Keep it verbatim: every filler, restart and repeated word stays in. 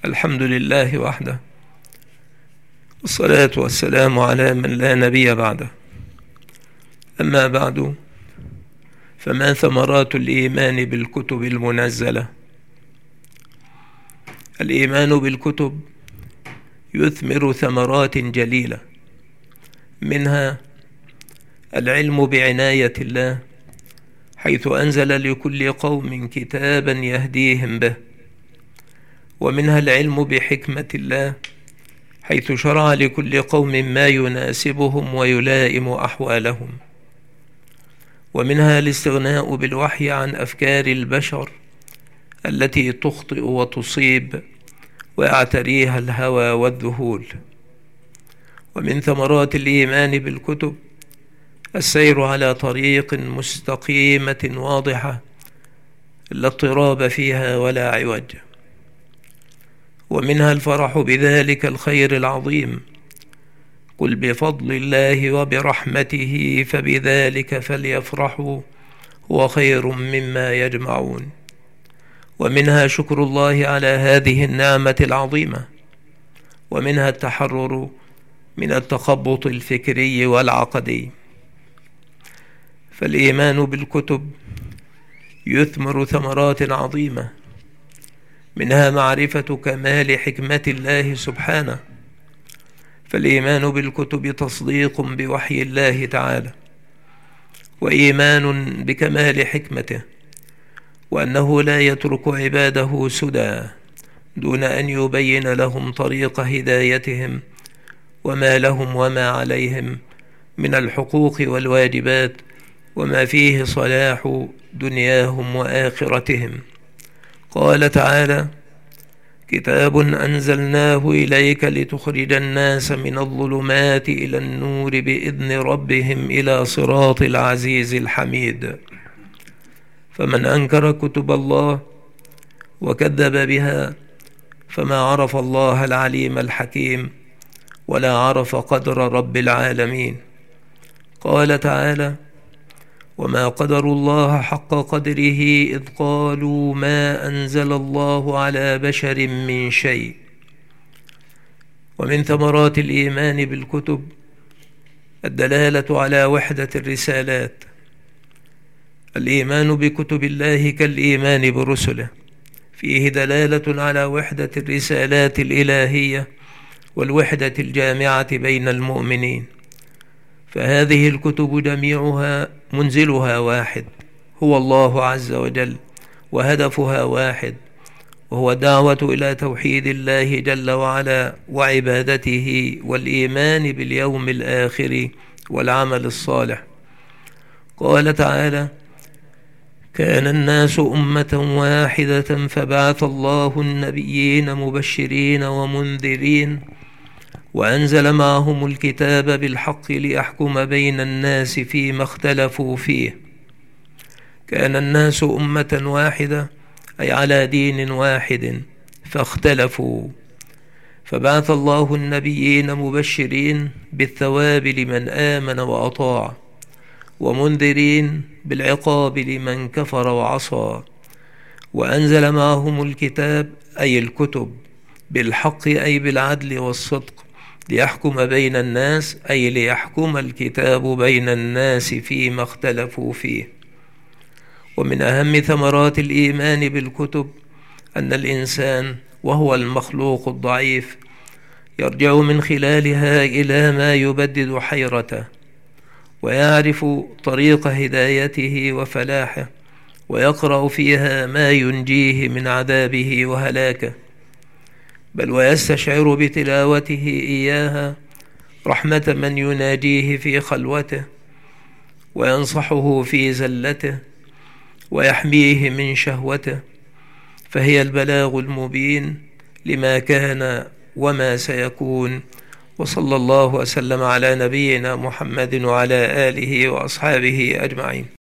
الحمد لله وحده، والصلاة والسلام على من لا نبي بعده. أما بعد، فما ثمرات الإيمان بالكتب المنزلة؟ الإيمان بالكتب يثمر ثمرات جليلة، منها العلم بعناية الله، حيث أنزل لكل قوم كتابا يهديهم به، ومنها العلم بحكمة الله، حيث شرع لكل قوم ما يناسبهم ويلائم أحوالهم، ومنها الاستغناء بالوحي عن أفكار البشر التي تخطئ وتصيب ويعتريها الهوى والذهول. ومن ثمرات الإيمان بالكتب السير على طريق مستقيمة واضحة لا اضطراب فيها ولا عوج، ومنها الفرح بذلك الخير العظيم، قل بفضل الله وبرحمته فبذلك فليفرحوا هو خير مما يجمعون. ومنها شكر الله على هذه النعمة العظيمة، ومنها التحرر من التخبط الفكري والعقدي. فالإيمان بالكتب يثمر ثمرات عظيمة، منها معرفة كمال حكمة الله سبحانه، فالإيمان بالكتب تصديق بوحي الله تعالى، وإيمان بكمال حكمته، وأنه لا يترك عباده سدى دون أن يبين لهم طريق هدايتهم وما لهم وما عليهم من الحقوق والواجبات، وما فيه صلاح دنياهم وآخرتهم. قال تعالى: كتاب أنزلناه إليك لتخرج الناس من الظلمات إلى النور بإذن ربهم إلى صراط العزيز الحميد. فمن أنكر كتب الله وكذب بها فما عرف الله العليم الحكيم ولا عرف قدر رب العالمين. قال تعالى: وما قدروا الله حق قدره إذ قالوا ما أنزل الله على بشر من شيء. ومن ثمرات الإيمان بالكتب الدلالة على وحدة الرسالات. الإيمان بكتب الله كالإيمان برسله، فيه دلالة على وحدة الرسالات الإلهية والوحدة الجامعة بين المؤمنين، فهذه الكتب جميعها منزلها واحد هو الله عز وجل، وهدفها واحد وهو الدعوة إلى توحيد الله جل وعلا وعبادته والإيمان باليوم الآخر والعمل الصالح. قال تعالى: كان الناس أمة واحدة فبعث الله النبيين مبشرين ومنذرين وأنزل معهم الكتاب بالحق ليحكم بين الناس فيما اختلفوا فيه. كان الناس أمة واحدة أي على دين واحد فاختلفوا، فبعث الله النبيين مبشرين بالثواب لمن آمن وأطاع، ومنذرين بالعقاب لمن كفر وعصى، وأنزل معهم الكتاب أي الكتب بالحق أي بالعدل والصدق ليحكم بين الناس أي ليحكم الكتاب بين الناس فيما اختلفوا فيه. ومن أهم ثمرات الإيمان بالكتب أن الإنسان وهو المخلوق الضعيف يرجع من خلالها إلى ما يبدد حيرته، ويعرف طريق هدايته وفلاحه، ويقرأ فيها ما ينجيه من عذابه وهلاكه، بل ويستشعر بتلاوته إياها رحمة من يناجيه في خلوته، وينصحه في زلته، ويحميه من شهوته، فهي البلاغ المبين لما كان وما سيكون. وصلى الله وسلم على نبينا محمد وعلى آله وأصحابه أجمعين.